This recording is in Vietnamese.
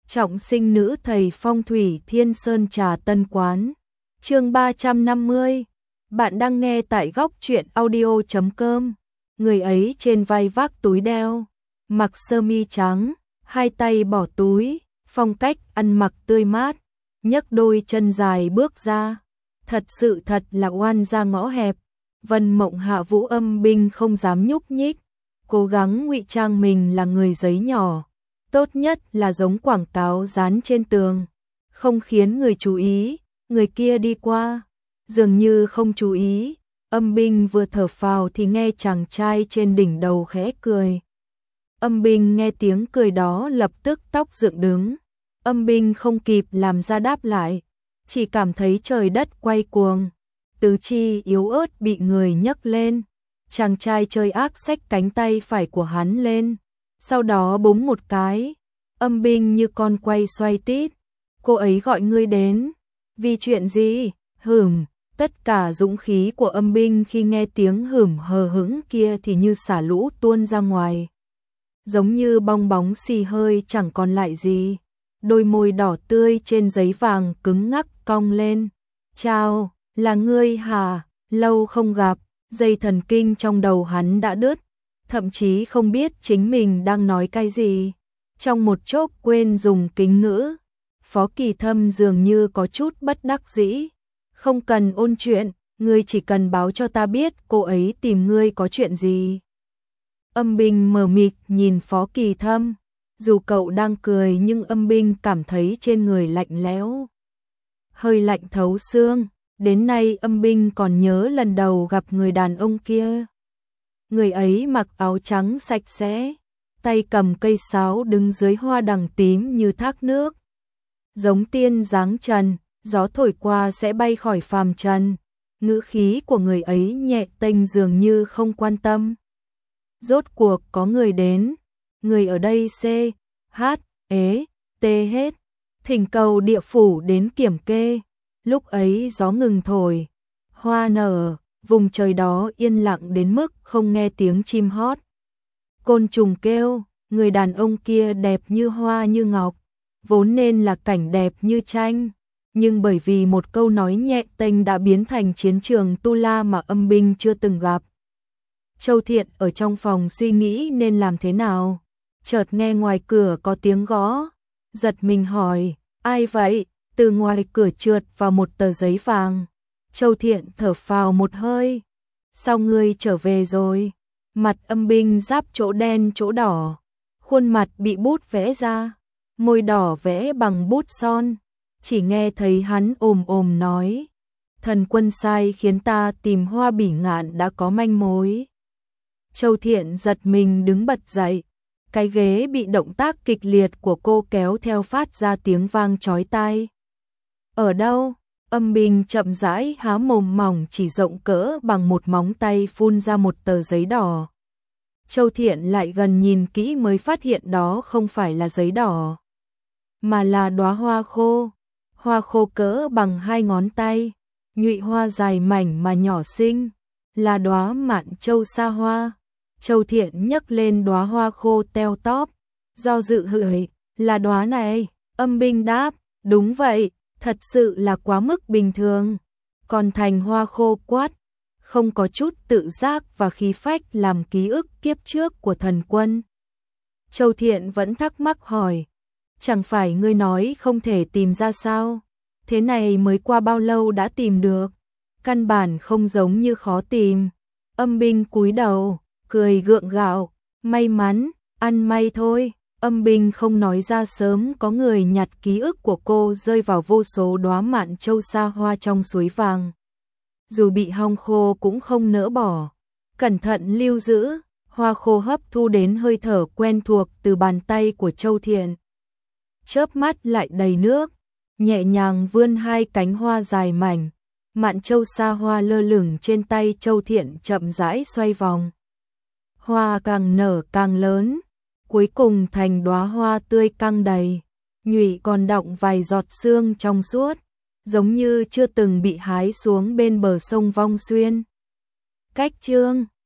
Trọng sinh nữ thầy phong thủy Thiên Sơn Trà Tân Quán. Chương 350. Bạn đang nghe tại góc truyện audio.com. Người ấy trên vai vác túi đeo, mặc sơ mi trắng, hai tay bỏ túi, phong cách ăn mặc tươi mát, nhấc đôi chân dài bước ra. Thật là oan ra ngõ hẹp. Vân Mộng Hạ Vũ Âm Binh không dám nhúc nhích, cố gắng ngụy trang mình là người giấy nhỏ. Tốt nhất là giống quảng cáo dán trên tường, không khiến người chú ý. Người kia đi qua, dường như không chú ý. Âm Binh vừa thở phào thì nghe chàng trai trên đỉnh đầu khẽ cười. Âm Binh nghe tiếng cười đó lập tức tóc dựng đứng. Âm Binh không kịp làm ra đáp lại, chỉ cảm thấy trời đất quay cuồng, tứ chi yếu ớt bị người nhấc lên. Chàng trai chơi ác xách cánh tay phải của hắn lên, sau đó búng một cái. Âm Binh như con quay xoay tít. Cô ấy gọi ngươi đến, vì chuyện gì? Tất cả dũng khí của Âm Binh khi nghe tiếng hờ hững kia thì như xả lũ tuôn ra ngoài, giống như bong bóng xì hơi chẳng còn lại gì. Đôi môi đỏ tươi trên giấy vàng cứng ngắc cong lên. Chào, là ngươi hả? Lâu không gặp. Dây thần kinh trong đầu hắn đã đứt, thậm chí không biết chính mình đang nói cái gì. Trong một chốc quên dùng kính ngữ. Phó Kỳ Thâm dường như có chút bất đắc dĩ. Không cần ôn chuyện, ngươi chỉ cần báo cho ta biết cô ấy tìm ngươi có chuyện gì. Âm Binh mờ mịt nhìn Phó Kỳ Thâm. Dù cậu đang cười nhưng Âm Binh cảm thấy trên người lạnh lẽo, hơi lạnh thấu xương. Đến nay Âm Binh còn nhớ lần đầu gặp người đàn ông kia. Người ấy mặc áo trắng sạch sẽ, tay cầm cây sáo đứng dưới hoa đằng tím như thác nước. Giống tiên dáng trần, gió thổi qua sẽ bay khỏi phàm trần. Ngữ khí của người ấy nhẹ tênh dường như không quan tâm. Rốt cuộc có người đến. Người ở đây CHT hết. Thỉnh cầu địa phủ đến kiểm kê. Lúc ấy gió ngừng thổi, hoa nở, vùng trời đó yên lặng đến mức không nghe tiếng chim hót. Côn trùng kêu. Người đàn ông kia đẹp như hoa như ngọc, vốn nên là cảnh đẹp như tranh, nhưng bởi vì một câu nói nhẹ tênh đã biến thành chiến trường tu la mà Âm Binh chưa từng gặp. Châu Thiện ở trong phòng suy nghĩ nên làm thế nào, chợt nghe ngoài cửa có tiếng gõ, giật mình hỏi, ai vậy? Từ ngoài cửa trượt vào một tờ giấy vàng. Châu Thiện thở phào một hơi. Sao ngươi trở về rồi? Mặt Âm Binh giáp chỗ đen chỗ đỏ, khuôn mặt bị bút vẽ ra, môi đỏ vẽ bằng bút son. Chỉ nghe thấy hắn ồm nói, thần quân sai khiến ta tìm Hoa Bỉ Ngạn đã có manh mối. Châu Thiện giật mình đứng bật dậy, cái ghế bị động tác kịch liệt của cô kéo theo phát ra tiếng vang chói tai. Ở đâu? Âm Binh chậm rãi há mồm mỏng chỉ rộng cỡ bằng một móng tay phun ra một tờ giấy đỏ. Châu Thiện lại gần nhìn kỹ mới phát hiện đó không phải là giấy đỏ, mà là đóa hoa khô. Hoa khô cỡ bằng 2 ngón tay, nhụy hoa dài mảnh mà nhỏ xinh, là đóa Mạn Châu Sa Hoa. Châu Thiện nhấc lên đóa hoa khô teo tóp, do dự hỏi, là đóa này? Âm Binh đáp, đúng vậy. Thật sự là quá mức bình thường. Còn thành hoa khô quát, không có chút tự giác và khí phách làm ký ức kiếp trước của thần quân. Châu Thiện vẫn thắc mắc hỏi, chẳng phải ngươi nói không thể tìm ra sao? Thế này mới qua bao lâu đã tìm được? Căn bản không giống như khó tìm. Âm Binh cúi đầu, cười gượng gạo, may mắn, ăn may thôi. Âm Binh không nói ra sớm có người nhặt ký ức của cô rơi vào vô số đóa Mạn Châu Sa Hoa trong suối vàng. Dù bị hong khô cũng không nỡ bỏ, cẩn thận lưu giữ. Hoa khô hấp thu đến hơi thở quen thuộc từ bàn tay của Châu Thiện, chớp mắt lại đầy nước, nhẹ nhàng vươn 2 cánh hoa dài mảnh. Mạn Châu Sa Hoa lơ lửng trên tay Châu Thiện chậm rãi xoay vòng. Hoa càng nở càng lớn, cuối cùng thành đóa hoa tươi căng đầy, nhụy còn đọng vài giọt sương trong suốt, giống như chưa từng bị hái xuống bên bờ sông Vong Xuyên. Cách chương